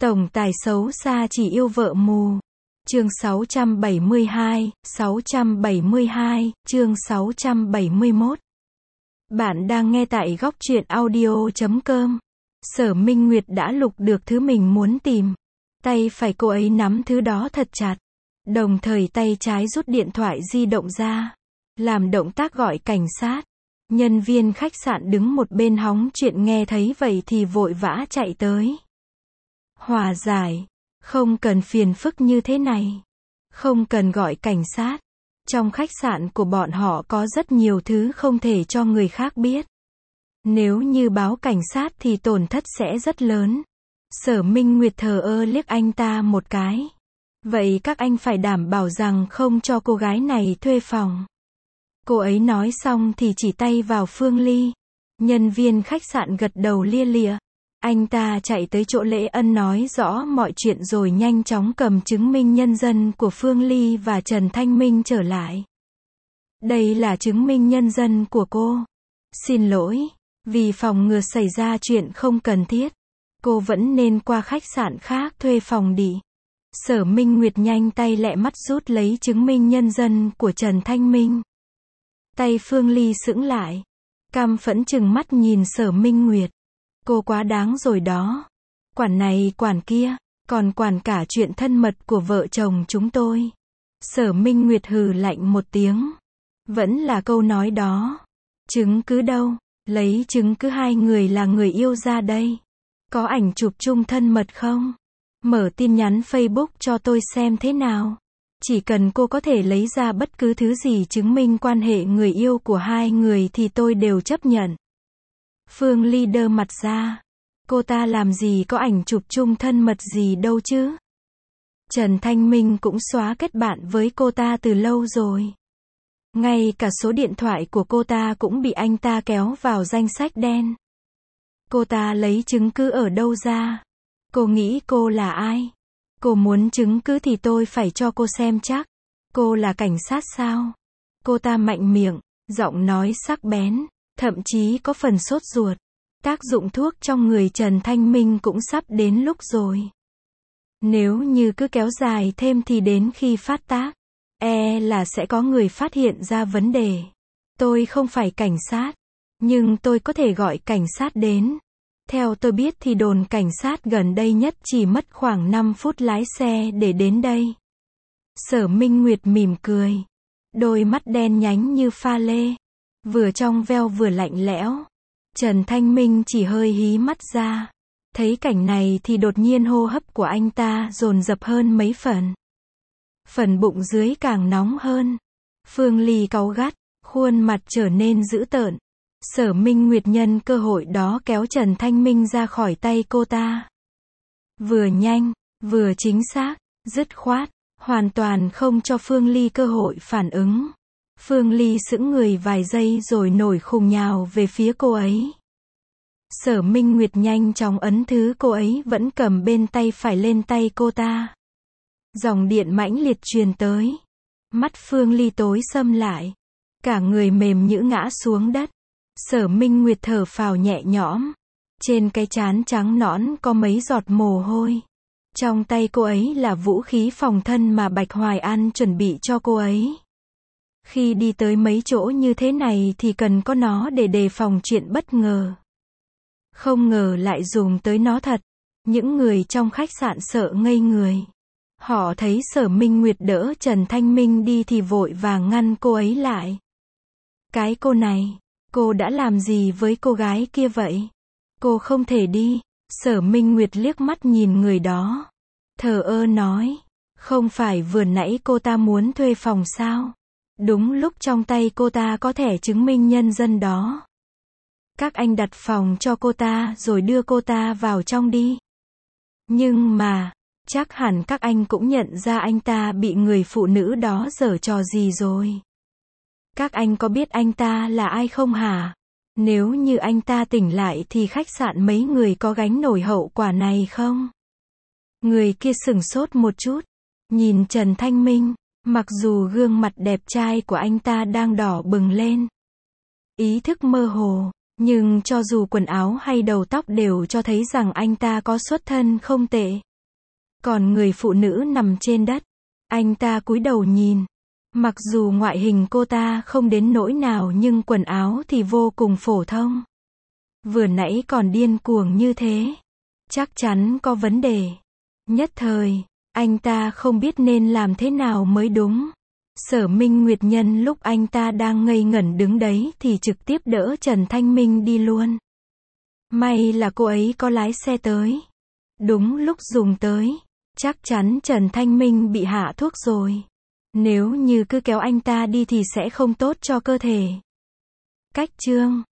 Tổng tài xấu xa chỉ yêu vợ mù. Chương 672, chương 671. Bạn đang nghe tại góc truyện audio.com. Sở Minh Nguyệt đã lục được thứ mình muốn tìm. Tay phải cô ấy nắm thứ đó thật chặt. Đồng thời tay trái rút điện thoại di động ra. Làm động tác gọi cảnh sát. Nhân viên khách sạn đứng một bên hóng chuyện nghe thấy vậy thì vội vã chạy tới. Hòa giải. Không cần phiền phức như thế này. Không cần gọi cảnh sát. Trong khách sạn của bọn họ có rất nhiều thứ không thể cho người khác biết. Nếu như báo cảnh sát thì tổn thất sẽ rất lớn. Sở Minh Nguyệt thờ ơ liếc anh ta một cái. Vậy các anh phải đảm bảo rằng không cho cô gái này thuê phòng. Cô ấy nói xong thì chỉ tay vào Phương Ly. Nhân viên khách sạn gật đầu lia lịa. Anh ta chạy tới chỗ Lễ Ân nói rõ mọi chuyện rồi nhanh chóng cầm chứng minh nhân dân của Phương Ly và Trần Thanh Minh trở lại. Đây là chứng minh nhân dân của cô. Xin lỗi, vì phòng ngừa xảy ra chuyện không cần thiết, cô vẫn nên qua khách sạn khác thuê phòng đi. Sở Minh Nguyệt nhanh tay lẹ mắt rút lấy chứng minh nhân dân của Trần Thanh Minh. Tay Phương Ly sững lại, căm phẫn trừng mắt nhìn Sở Minh Nguyệt. Cô quá đáng rồi đó. Quản này quản kia, còn quản cả chuyện thân mật của vợ chồng chúng tôi. Sở Minh Nguyệt hừ lạnh một tiếng. Vẫn là câu nói đó. Chứng cứ đâu? Lấy chứng cứ hai người là người yêu ra đây. Có ảnh chụp chung thân mật không? Mở tin nhắn Facebook cho tôi xem thế nào. Chỉ cần cô có thể lấy ra bất cứ thứ gì chứng minh quan hệ người yêu của hai người thì tôi đều chấp nhận. Phương Ly đơ mặt ra. Cô ta làm gì có ảnh chụp chung thân mật gì đâu chứ. Trần Thanh Minh cũng xóa kết bạn với cô ta từ lâu rồi. Ngay cả số điện thoại của cô ta cũng bị anh ta kéo vào danh sách đen. Cô ta lấy chứng cứ ở đâu ra? Cô nghĩ cô là ai? Cô muốn chứng cứ thì tôi phải cho cô xem chắc. Cô là cảnh sát sao? Cô ta mạnh miệng, giọng nói sắc bén, thậm chí có phần sốt ruột. Tác dụng thuốc trong người Trần Thanh Minh cũng sắp đến lúc rồi. Nếu như cứ kéo dài thêm thì đến khi phát tác, là sẽ có người phát hiện ra vấn đề. Tôi không phải cảnh sát, nhưng tôi có thể gọi cảnh sát đến. Theo tôi biết thì đồn cảnh sát gần đây nhất chỉ mất khoảng 5 phút lái xe để đến đây. Sở Minh Nguyệt mỉm cười. Đôi mắt đen nhánh như pha lê. Vừa trong veo vừa lạnh lẽo. Trần Thanh Minh chỉ hơi hí mắt ra. Thấy cảnh này thì đột nhiên hô hấp của anh ta dồn dập hơn mấy phần. Phần bụng dưới càng nóng hơn. Phương Ly cáu gắt, khuôn mặt trở nên dữ tợn. Sở Minh Nguyệt nhân cơ hội đó kéo Trần Thanh Minh ra khỏi tay cô ta. Vừa nhanh, vừa chính xác, dứt khoát, hoàn toàn không cho Phương Ly cơ hội phản ứng. Phương Ly sững người vài giây rồi nổi khùng nhào về phía cô ấy. Sở Minh Nguyệt nhanh chóng ấn thứ cô ấy vẫn cầm bên tay phải lên tay cô ta. Dòng điện mãnh liệt truyền tới. Mắt Phương Ly tối sầm lại. Cả người mềm nhũn ngã xuống đất. Sở Minh Nguyệt thở phào nhẹ nhõm. Trên cái trán trắng nõn có mấy giọt mồ hôi. Trong tay cô ấy là vũ khí phòng thân mà Bạch Hoài An chuẩn bị cho cô ấy. Khi đi tới mấy chỗ như thế này thì cần có nó để đề phòng chuyện bất ngờ. Không ngờ lại dùng tới nó thật. Những người trong khách sạn sợ ngây người. Họ thấy Sở Minh Nguyệt đỡ Trần Thanh Minh đi thì vội vàng ngăn cô ấy lại. Cái cô này, cô đã làm gì với cô gái kia vậy? Cô không thể đi. Sở Minh Nguyệt liếc mắt nhìn người đó. Thờ ơ nói. Không phải vừa nãy cô ta muốn thuê phòng sao? Đúng lúc trong tay cô ta có thẻ chứng minh nhân dân đó. Các anh đặt phòng cho cô ta rồi đưa cô ta vào trong đi. Nhưng mà, chắc hẳn các anh cũng nhận ra anh ta bị người phụ nữ đó giở trò gì rồi. Các anh có biết anh ta là ai không hả? Nếu như anh ta tỉnh lại thì khách sạn mấy người có gánh nổi hậu quả này không? Người kia sửng sốt một chút. Nhìn Trần Thanh Minh. Mặc dù gương mặt đẹp trai của anh ta đang đỏ bừng lên. Ý thức mơ hồ. Nhưng cho dù quần áo hay đầu tóc đều cho thấy rằng anh ta có xuất thân không tệ. Còn người phụ nữ nằm trên đất. Anh ta cúi đầu nhìn. Mặc dù ngoại hình cô ta không đến nỗi nào nhưng quần áo thì vô cùng phổ thông. Vừa nãy còn điên cuồng như thế. Chắc chắn có vấn đề. Nhất thời, anh ta không biết nên làm thế nào mới đúng. Sở Minh Nguyệt nhân lúc anh ta đang ngây ngẩn đứng đấy thì trực tiếp đỡ Trần Thanh Minh đi luôn. May là cô ấy có lái xe tới. Đúng lúc dùng tới. Chắc chắn Trần Thanh Minh bị hạ thuốc rồi. Nếu như cứ kéo anh ta đi thì sẽ không tốt cho cơ thể. Cách chương